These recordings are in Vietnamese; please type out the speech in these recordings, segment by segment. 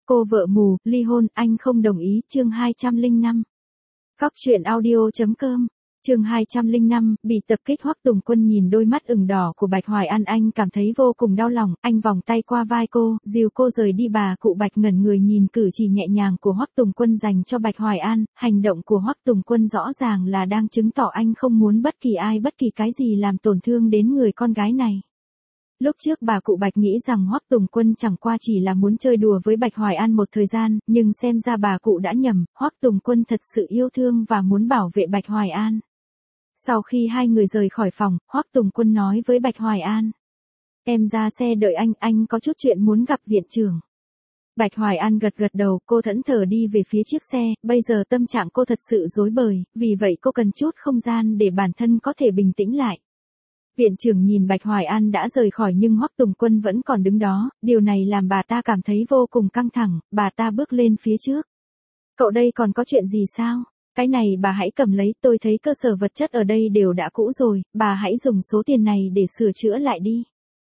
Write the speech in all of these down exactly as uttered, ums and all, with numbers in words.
Cô vợ mù, ly hôn, anh không đồng ý, chương hai trăm lẻ năm. Cóc truyện audio.com, chương hai trăm lẻ năm, bị tập kích. Hoắc Tùng Quân nhìn đôi mắt ửng đỏ của Bạch Hoài An, anh cảm thấy vô cùng đau lòng, anh vòng tay qua vai cô, dìu cô rời đi. Bà cụ Bạch ngẩn người nhìn cử chỉ nhẹ nhàng của Hoắc Tùng Quân dành cho Bạch Hoài An, hành động của Hoắc Tùng Quân rõ ràng là đang chứng tỏ anh không muốn bất kỳ ai bất kỳ cái gì làm tổn thương đến người con gái này. Lúc trước bà cụ Bạch nghĩ rằng Hoắc Tùng Quân chẳng qua chỉ là muốn chơi đùa với Bạch Hoài An một thời gian, nhưng xem ra bà cụ đã nhầm, Hoắc Tùng Quân thật sự yêu thương và muốn bảo vệ Bạch Hoài An. Sau khi hai người rời khỏi phòng, Hoắc Tùng Quân nói với Bạch Hoài An: "Em ra xe đợi anh, anh có chút chuyện muốn gặp viện trưởng." Bạch Hoài An gật gật đầu, cô thẫn thờ đi về phía chiếc xe, bây giờ tâm trạng cô thật sự rối bời, vì vậy cô cần chút không gian để bản thân có thể bình tĩnh lại. Viện trưởng nhìn Bạch Hoài An đã rời khỏi nhưng Hoắc Tùng Quân vẫn còn đứng đó, điều này làm bà ta cảm thấy vô cùng căng thẳng, bà ta bước lên phía trước. "Cậu đây còn có chuyện gì sao? Cái này bà hãy cầm lấy, tôi thấy cơ sở vật chất ở đây đều đã cũ rồi, bà hãy dùng số tiền này để sửa chữa lại đi.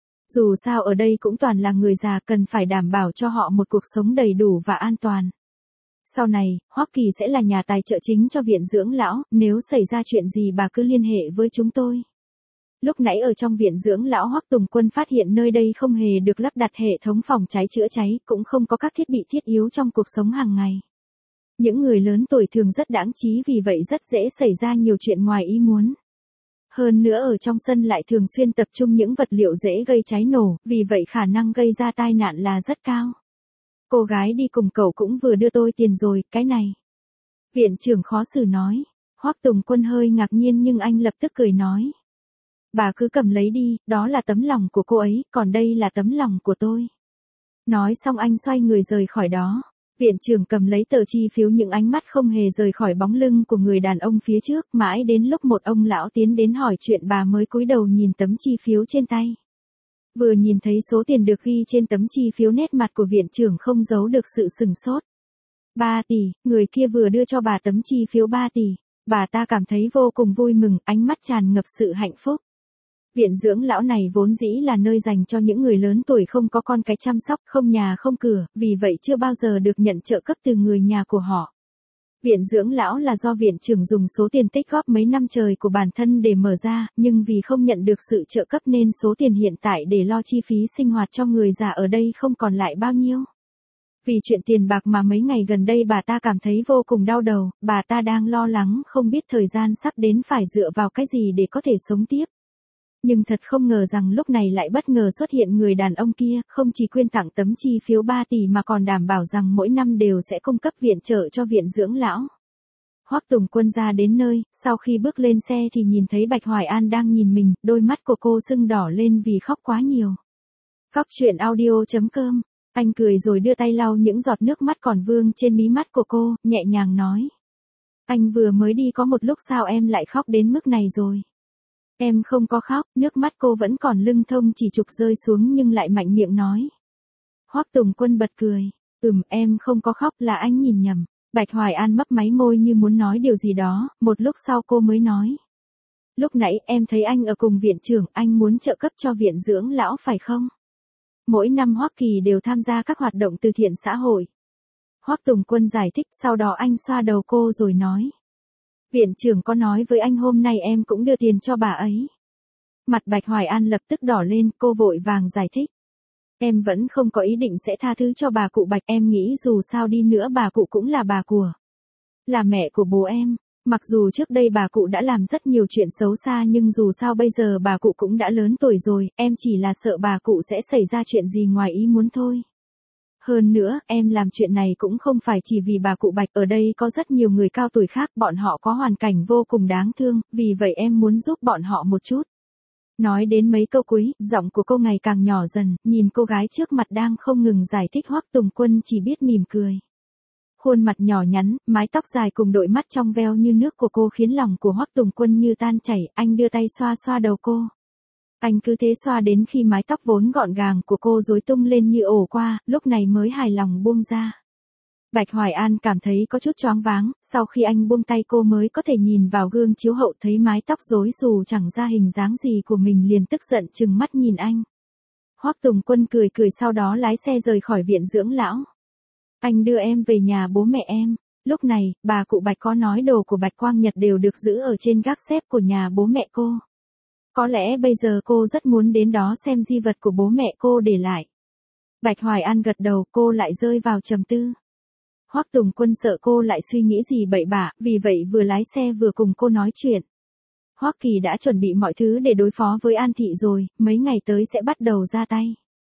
Dù sao ở đây cũng toàn là người già, cần phải đảm bảo cho họ một cuộc sống đầy đủ và an toàn. Sau này, Hoắc Kỳ sẽ là nhà tài trợ chính cho viện dưỡng lão, nếu xảy ra chuyện gì bà cứ liên hệ với chúng tôi." Lúc nãy ở trong viện dưỡng lão, Hoắc Tùng Quân phát hiện nơi đây không hề được lắp đặt hệ thống phòng cháy chữa cháy, cũng không có các thiết bị thiết yếu trong cuộc sống hàng ngày. Những người lớn tuổi thường rất đãng trí, vì vậy rất dễ xảy ra nhiều chuyện ngoài ý muốn. Hơn nữa ở trong sân lại thường xuyên tập trung những vật liệu dễ gây cháy nổ, vì vậy khả năng gây ra tai nạn là rất cao. "Cô gái đi cùng cậu cũng vừa đưa tôi tiền rồi, cái này." Viện trưởng khó xử nói. Hoắc Tùng Quân hơi ngạc nhiên nhưng anh lập tức cười nói: "Bà cứ cầm lấy đi, đó là tấm lòng của cô ấy, còn đây là tấm lòng của tôi." Nói xong anh xoay người rời khỏi đó. Viện trưởng cầm lấy tờ chi phiếu, những ánh mắt không hề rời khỏi bóng lưng của người đàn ông phía trước, mãi đến lúc một ông lão tiến đến hỏi chuyện bà mới cúi đầu nhìn tấm chi phiếu trên tay. Vừa nhìn thấy số tiền được ghi trên tấm chi phiếu, nét mặt của viện trưởng không giấu được sự sừng sốt. ba tỷ, người kia vừa đưa cho bà tấm chi phiếu ba tỷ. Bà ta cảm thấy vô cùng vui mừng, ánh mắt tràn ngập sự hạnh phúc. Viện dưỡng lão này vốn dĩ là nơi dành cho những người lớn tuổi không có con cái chăm sóc, không nhà không cửa, vì vậy chưa bao giờ được nhận trợ cấp từ người nhà của họ. Viện dưỡng lão là do viện trưởng dùng số tiền tích góp mấy năm trời của bản thân để mở ra, nhưng vì không nhận được sự trợ cấp nên số tiền hiện tại để lo chi phí sinh hoạt cho người già ở đây không còn lại bao nhiêu. Vì chuyện tiền bạc mà mấy ngày gần đây bà ta cảm thấy vô cùng đau đầu, bà ta đang lo lắng không biết thời gian sắp đến phải dựa vào cái gì để có thể sống tiếp. Nhưng thật không ngờ rằng lúc này lại bất ngờ xuất hiện người đàn ông kia, không chỉ quyên tặng tấm chi phiếu ba tỷ mà còn đảm bảo rằng mỗi năm đều sẽ cung cấp viện trợ cho viện dưỡng lão. Hoắc Tùng Quân ra đến nơi, sau khi bước lên xe thì nhìn thấy Bạch Hoài An đang nhìn mình, đôi mắt của cô sưng đỏ lên vì khóc quá nhiều. Cóc truyện audio.com, anh cười rồi đưa tay lau những giọt nước mắt còn vương trên mí mắt của cô, nhẹ nhàng nói: "Anh vừa mới đi có một lúc sao em lại khóc đến mức này rồi?" "Em không có khóc." Nước mắt cô vẫn còn lưng thông chỉ trục rơi xuống nhưng lại mạnh miệng nói. Hoắc Tùng Quân bật cười. "Ừm, em không có khóc, là anh nhìn nhầm." Bạch Hoài An mấp máy môi như muốn nói điều gì đó, một lúc sau cô mới nói: "Lúc nãy em thấy anh ở cùng viện trưởng, anh muốn trợ cấp cho viện dưỡng lão phải không? Mỗi năm Hoắc Kỳ đều tham gia các hoạt động từ thiện xã hội." Hoắc Tùng Quân giải thích, sau đó anh xoa đầu cô rồi nói: "Viện trưởng có nói với anh hôm nay em cũng đưa tiền cho bà ấy." Mặt Bạch Hoài An lập tức đỏ lên, cô vội vàng giải thích: "Em vẫn không có ý định sẽ tha thứ cho bà cụ Bạch, em nghĩ dù sao đi nữa bà cụ cũng là bà của, là mẹ của bố em. Mặc dù trước đây bà cụ đã làm rất nhiều chuyện xấu xa nhưng dù sao bây giờ bà cụ cũng đã lớn tuổi rồi, em chỉ là sợ bà cụ sẽ xảy ra chuyện gì ngoài ý muốn thôi. Hơn nữa, em làm chuyện này cũng không phải chỉ vì bà cụ Bạch, ở đây có rất nhiều người cao tuổi khác, bọn họ có hoàn cảnh vô cùng đáng thương, vì vậy em muốn giúp bọn họ một chút." Nói đến mấy câu cuối, giọng của cô ngày càng nhỏ dần, nhìn cô gái trước mặt đang không ngừng giải thích, Hoắc Tùng Quân chỉ biết mỉm cười. Khuôn mặt nhỏ nhắn, mái tóc dài cùng đôi mắt trong veo như nước của cô khiến lòng của Hoắc Tùng Quân như tan chảy, anh đưa tay xoa xoa đầu cô. Anh cứ thế xoa đến khi mái tóc vốn gọn gàng của cô rối tung lên như ổ qua, lúc này mới hài lòng buông ra. Bạch Hoài An cảm thấy có chút choáng váng, sau khi anh buông tay cô mới có thể nhìn vào gương chiếu hậu thấy mái tóc rối xù chẳng ra hình dáng gì của mình, liền tức giận trừng mắt nhìn anh. Hoắc Tùng Quân cười cười sau đó lái xe rời khỏi viện dưỡng lão. Anh đưa em về nhà bố mẹ em. Lúc này, bà cụ Bạch có nói đồ của Bạch Quang Nhật đều được giữ ở trên gác xếp của nhà bố mẹ cô. Có lẽ bây giờ cô rất muốn đến đó xem di vật của bố mẹ cô để lại. Bạch Hoài An gật đầu, cô lại rơi vào trầm tư. Hoắc Tùng Quân sợ cô lại suy nghĩ gì bậy bạ, vì vậy vừa lái xe vừa cùng cô nói chuyện. Hoắc Kỳ đã chuẩn bị mọi thứ để đối phó với An Thị rồi, mấy ngày tới sẽ bắt đầu ra tay.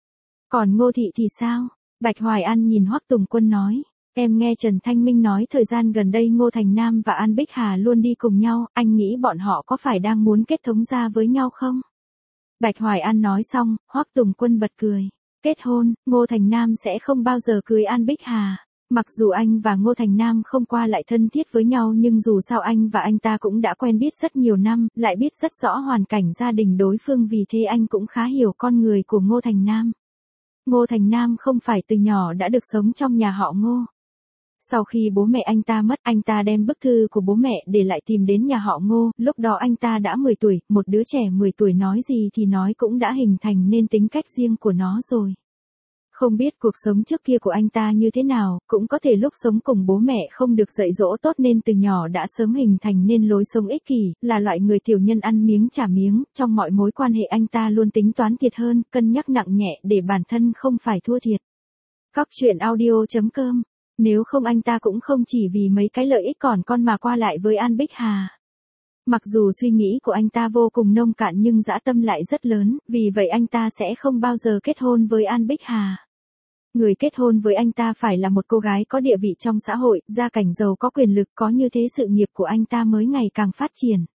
Còn Ngô Thị thì sao? Bạch Hoài An nhìn Hoắc Tùng Quân nói. Em nghe Trần Thanh Minh nói thời gian gần đây Ngô Thành Nam và An Bích Hà luôn đi cùng nhau, anh nghĩ bọn họ có phải đang muốn kết thống gia với nhau không? Bạch Hoài An nói xong, Hoắc Tùng Quân bật cười. Kết hôn, Ngô Thành Nam sẽ không bao giờ cưới An Bích Hà. Mặc dù anh và Ngô Thành Nam không qua lại thân thiết với nhau nhưng dù sao anh và anh ta cũng đã quen biết rất nhiều năm, lại biết rất rõ hoàn cảnh gia đình đối phương vì thế anh cũng khá hiểu con người của Ngô Thành Nam. Ngô Thành Nam không phải từ nhỏ đã được sống trong nhà họ Ngô. Sau khi bố mẹ anh ta mất, anh ta đem bức thư của bố mẹ để lại tìm đến nhà họ Ngô, lúc đó anh ta đã mười tuổi, một đứa trẻ mười tuổi nói gì thì nói cũng đã hình thành nên tính cách riêng của nó rồi. Không biết cuộc sống trước kia của anh ta như thế nào, cũng có thể lúc sống cùng bố mẹ không được dạy dỗ tốt nên từ nhỏ đã sớm hình thành nên lối sống ích kỷ, là loại người tiểu nhân ăn miếng trả miếng, trong mọi mối quan hệ anh ta luôn tính toán thiệt hơn, cân nhắc nặng nhẹ để bản thân không phải thua thiệt. Cóc truyện audio chấm com. Nếu không anh ta cũng không chỉ vì mấy cái lợi ích còn con mà qua lại với An Bích Hà. Mặc dù suy nghĩ của anh ta vô cùng nông cạn nhưng dã tâm lại rất lớn, vì vậy anh ta sẽ không bao giờ kết hôn với An Bích Hà. Người kết hôn với anh ta phải là một cô gái có địa vị trong xã hội, gia cảnh giàu có quyền lực, có như thế sự nghiệp của anh ta mới ngày càng phát triển.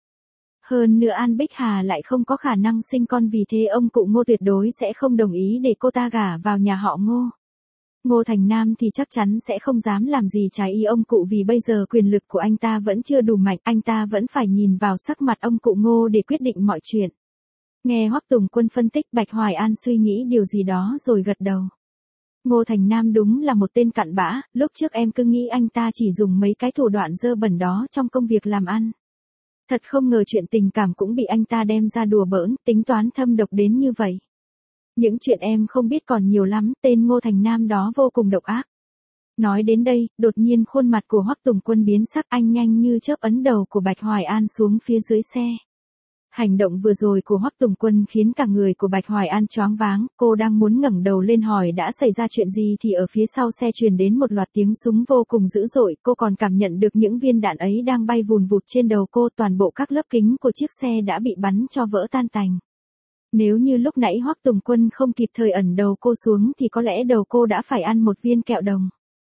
Hơn nữa An Bích Hà lại không có khả năng sinh con vì thế ông cụ Ngô tuyệt đối sẽ không đồng ý để cô ta gả vào nhà họ Ngô. Ngô Thành Nam thì chắc chắn sẽ không dám làm gì trái ý ông cụ vì bây giờ quyền lực của anh ta vẫn chưa đủ mạnh, anh ta vẫn phải nhìn vào sắc mặt ông cụ Ngô để quyết định mọi chuyện. Nghe Hoắc Tùng Quân phân tích, Bạch Hoài An suy nghĩ điều gì đó rồi gật đầu. Ngô Thành Nam đúng là một tên cặn bã, lúc trước em cứ nghĩ anh ta chỉ dùng mấy cái thủ đoạn dơ bẩn đó trong công việc làm ăn. Thật không ngờ chuyện tình cảm cũng bị anh ta đem ra đùa bỡn, tính toán thâm độc đến như vậy. Những chuyện em không biết còn nhiều lắm, tên Ngô Thành Nam đó vô cùng độc ác. Nói đến đây, đột nhiên khuôn mặt của Hoắc Tùng Quân biến sắc, anh nhanh như chớp ấn đầu của Bạch Hoài An xuống phía dưới xe. Hành động vừa rồi của Hoắc Tùng Quân khiến cả người của Bạch Hoài An choáng váng, cô đang muốn ngẩng đầu lên hỏi đã xảy ra chuyện gì thì ở phía sau xe truyền đến một loạt tiếng súng vô cùng dữ dội, cô còn cảm nhận được những viên đạn ấy đang bay vùn vụt trên đầu cô, toàn bộ các lớp kính của chiếc xe đã bị bắn cho vỡ tan tành. Nếu như lúc nãy Hoắc Tùng Quân không kịp thời ẩn đầu cô xuống thì có lẽ đầu cô đã phải ăn một viên kẹo đồng.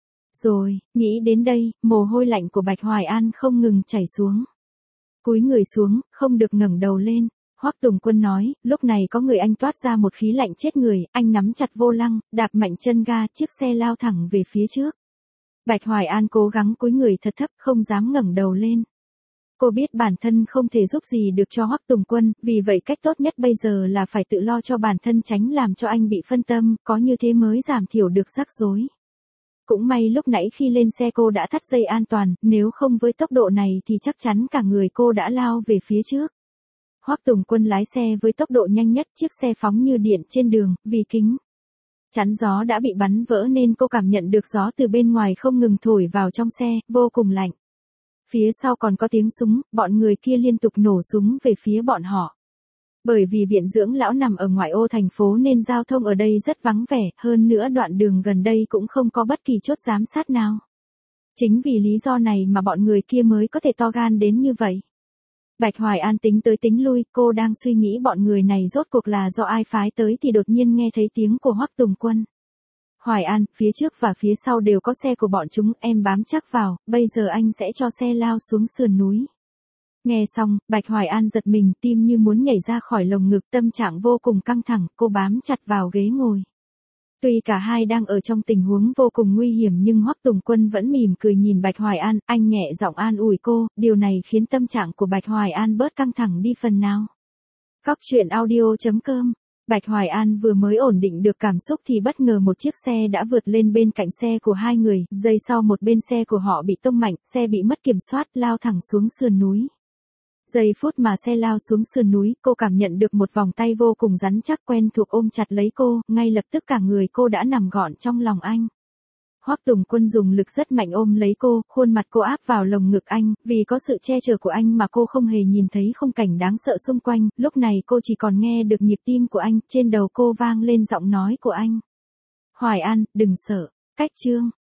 Rồi, nghĩ đến đây, mồ hôi lạnh của Bạch Hoài An không ngừng chảy xuống. Cúi người xuống, không được ngẩng đầu lên. Hoắc Tùng Quân nói, lúc này có người anh toát ra một khí lạnh chết người, anh nắm chặt vô lăng, đạp mạnh chân ga, chiếc xe lao thẳng về phía trước. Bạch Hoài An cố gắng cúi người thật thấp, không dám ngẩng đầu lên. Cô biết bản thân không thể giúp gì được cho Hoắc Tùng Quân, vì vậy cách tốt nhất bây giờ là phải tự lo cho bản thân tránh làm cho anh bị phân tâm, có như thế mới giảm thiểu được rắc rối. Cũng may lúc nãy khi lên xe cô đã thắt dây an toàn, nếu không với tốc độ này thì chắc chắn cả người cô đã lao về phía trước. Hoắc Tùng Quân lái xe với tốc độ nhanh nhất, chiếc xe phóng như điện trên đường, vì kính chắn gió đã bị bắn vỡ nên cô cảm nhận được gió từ bên ngoài không ngừng thổi vào trong xe, vô cùng lạnh. Phía sau còn có tiếng súng, bọn người kia liên tục nổ súng về phía bọn họ. Bởi vì viện dưỡng lão nằm ở ngoại ô thành phố nên giao thông ở đây rất vắng vẻ, hơn nữa đoạn đường gần đây cũng không có bất kỳ chốt giám sát nào. Chính vì lý do này mà bọn người kia mới có thể to gan đến như vậy. Bạch Hoài An tính tới tính lui, cô đang suy nghĩ bọn người này rốt cuộc là do ai phái tới thì đột nhiên nghe thấy tiếng của Hoắc Tùng Quân. Hoài An, phía trước và phía sau đều có xe của bọn chúng, em bám chắc vào, bây giờ anh sẽ cho xe lao xuống sườn núi. Nghe xong, Bạch Hoài An giật mình, tim như muốn nhảy ra khỏi lồng ngực, tâm trạng vô cùng căng thẳng, cô bám chặt vào ghế ngồi. Tuy cả hai đang ở trong tình huống vô cùng nguy hiểm nhưng Hoắc Tùng Quân vẫn mỉm cười nhìn Bạch Hoài An, anh nhẹ giọng an ủi cô, điều này khiến tâm trạng của Bạch Hoài An bớt căng thẳng đi phần nào. Cóc truyện audio chấm com. Bạch Hoài An vừa mới ổn định được cảm xúc thì bất ngờ một chiếc xe đã vượt lên bên cạnh xe của hai người, giây sau một bên xe của họ bị tông mạnh, xe bị mất kiểm soát, lao thẳng xuống sườn núi. Giây phút mà xe lao xuống sườn núi, cô cảm nhận được một vòng tay vô cùng rắn chắc quen thuộc ôm chặt lấy cô, ngay lập tức cả người cô đã nằm gọn trong lòng anh. Hoắc Tùng Quân dùng lực rất mạnh ôm lấy cô, khuôn mặt cô áp vào lồng ngực anh, vì có sự che chở của anh mà cô không hề nhìn thấy khung cảnh đáng sợ xung quanh, lúc này cô chỉ còn nghe được nhịp tim của anh, trên đầu cô vang lên giọng nói của anh. Hoài An, đừng sợ, cách chương.